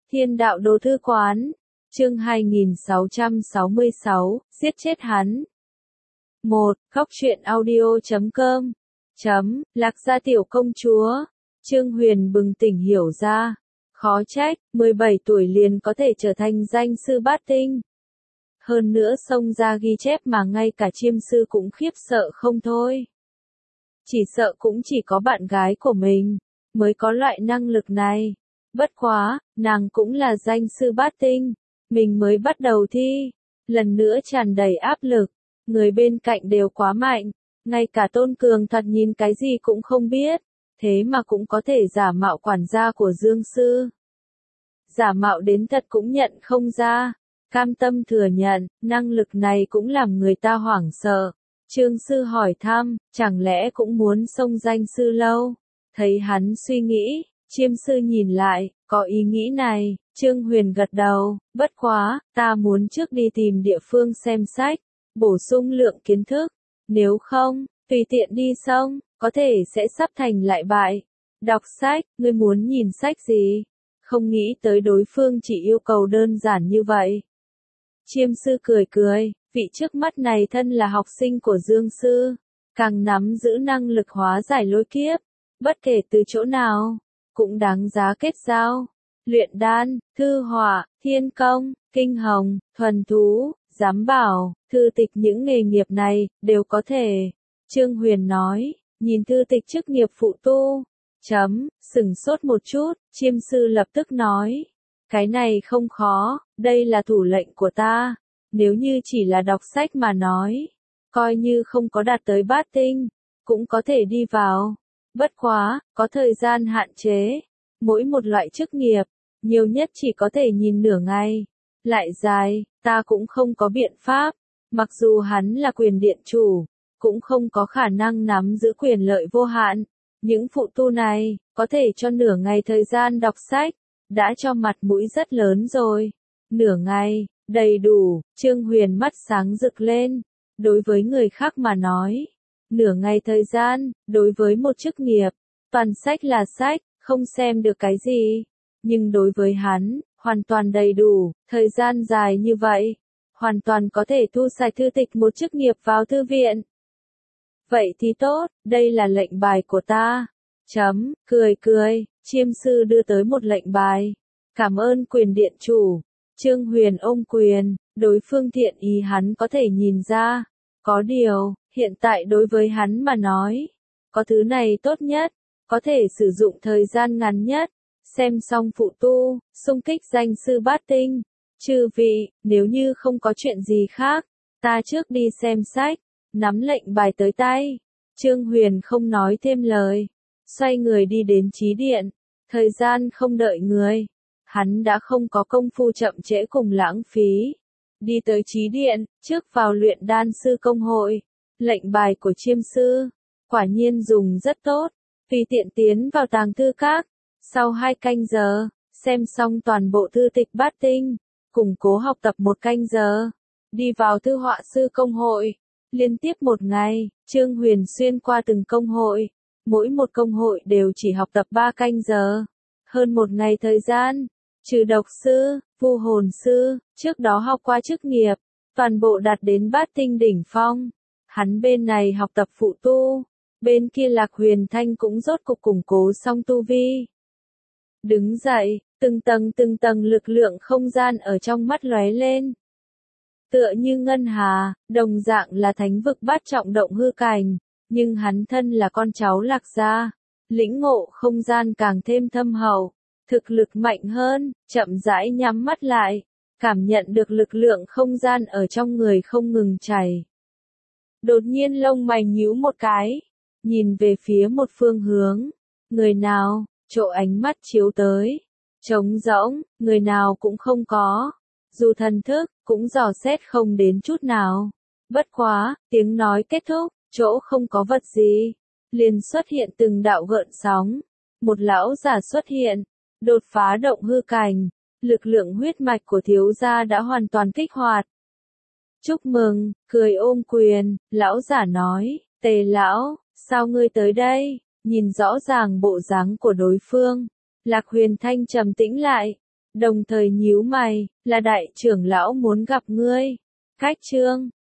Thiên đạo đồ thư quán. Chương 2666, giết chết hắn. 1. Góc truyện audio.com. Lạc Gia tiểu công chúa. Trương Huyền bừng tỉnh hiểu ra. Khó trách, 17 tuổi liền có thể trở thành danh sư bát tinh. Hơn nữa xông ra ghi chép mà ngay cả chiêm sư cũng khiếp sợ không thôi. Chỉ sợ cũng chỉ có bạn gái của mình mới có loại năng lực này. Bất quá, nàng cũng là danh sư bát tinh. Mình mới bắt đầu thi. Lần nữa tràn đầy áp lực. Người bên cạnh đều quá mạnh. Ngay cả Tôn Cường thật nhìn cái gì cũng không biết. Thế mà cũng có thể giả mạo quản gia của Dương Sư. Giả mạo đến thật cũng nhận không ra. Cam tâm thừa nhận, năng lực này cũng làm người ta hoảng sợ. Trương Sư hỏi thăm, chẳng lẽ cũng muốn xông danh sư lâu? Thấy hắn suy nghĩ, Chiêm Sư nhìn lại, có ý nghĩ này, Trương Huyền gật đầu, bất quá, ta muốn trước đi tìm địa phương xem sách, bổ sung lượng kiến thức, nếu không, tùy tiện đi xong, có thể sẽ sắp thành lại bại. Đọc sách, ngươi muốn nhìn sách gì? Không nghĩ tới đối phương chỉ yêu cầu đơn giản như vậy. Chiêm Sư cười cười, vị trước mắt này thân là học sinh của Dương Sư, càng nắm giữ năng lực hóa giải lôi kiếp, bất kể từ chỗ nào, cũng đáng giá kết giao. Luyện đan, thư họa, thiên công, kinh hồng, thuần thú, giám bảo, thư tịch những nghề nghiệp này, đều có thể. Trương Huyền nói, nhìn thư tịch chức nghiệp phụ tu. Sửng sốt một chút, Chiêm Sư lập tức nói. Cái này không khó, đây là thủ lệnh của ta. Nếu như chỉ là đọc sách mà nói, coi như không có đạt tới bát tinh, cũng có thể đi vào. Bất quá, có thời gian hạn chế. Mỗi một loại chức nghiệp, nhiều nhất chỉ có thể nhìn nửa ngày. Lại dài, ta cũng không có biện pháp. Mặc dù hắn là quyền điện chủ, cũng không có khả năng nắm giữ quyền lợi vô hạn. Những phụ tu này, có thể cho nửa ngày thời gian đọc sách, đã cho mặt mũi rất lớn rồi. Nửa ngày, đầy đủ, Trương Huyền mắt sáng rực lên. Đối với người khác mà nói, nửa ngày thời gian, đối với một chức nghiệp, toàn sách là sách, không xem được cái gì. Nhưng đối với hắn, hoàn toàn đầy đủ, thời gian dài như vậy, hoàn toàn có thể thu sạch thư tịch một chức nghiệp vào thư viện. Vậy thì tốt, đây là lệnh bài của ta. Cười cười, Chiêm Sư đưa tới một lệnh bài. Cảm ơn quyền điện chủ. Trương Huyền ôm quyền, đối phương thiện ý hắn có thể nhìn ra. Có điều, hiện tại đối với hắn mà nói, có thứ này tốt nhất, có thể sử dụng thời gian ngắn nhất. Xem xong phụ tu, xung kích danh sư bát tinh. Chư vị, nếu như không có chuyện gì khác, ta trước đi xem sách. Nắm lệnh bài tới tay, Trương Huyền không nói thêm lời, xoay người đi đến trí điện. Thời gian không đợi người, hắn đã không có công phu chậm trễ cùng lãng phí. Đi tới trí điện, trước vào luyện đan sư công hội. Lệnh bài của Chiêm Sư, quả nhiên dùng rất tốt, tùy tiện tiến vào tàng thư các. Sau 2 canh giờ, xem xong toàn bộ thư tịch bát tinh, củng cố học tập 1 canh giờ, đi vào thư họa sư công hội. Liên tiếp 1 ngày, Trương Huyền xuyên qua từng công hội. Mỗi một công hội đều chỉ học tập 3 canh giờ. Hơn 1 ngày thời gian, trừ độc sư, vu hồn sư, trước đó học qua chức nghiệp, toàn bộ đạt đến bát tinh đỉnh phong. Hắn bên này học tập phụ tu, bên kia Lạc Huyền Thanh cũng rốt cục củng cố xong tu vi. Đứng dậy, từng tầng lực lượng không gian ở trong mắt lóe lên. Tựa như ngân hà, đồng dạng là thánh vực bát trọng động hư cảnh, nhưng hắn thân là con cháu Lạc gia, lĩnh ngộ không gian càng thêm thâm hậu, thực lực mạnh hơn, chậm rãi nhắm mắt lại, cảm nhận được lực lượng không gian ở trong người không ngừng chảy. Đột nhiên lông mày nhíu một cái, nhìn về phía một phương hướng, người nào, chỗ ánh mắt chiếu tới, trống rỗng, người nào cũng không có. Dù thần thức, cũng dò xét không đến chút nào. Bất quá, tiếng nói kết thúc, chỗ không có vật gì. Liền xuất hiện từng đạo gợn sóng. Một lão giả xuất hiện, đột phá động hư cảnh. Lực lượng huyết mạch của thiếu gia đã hoàn toàn kích hoạt. Chúc mừng, cười ôm quyền, lão giả nói, Tề lão, sao ngươi tới đây? Nhìn rõ ràng bộ dáng của đối phương. Lạc Huyền Thanh trầm tĩnh lại. đồng thời nhíu mày, là đại trưởng lão muốn gặp ngươi. Khách trương,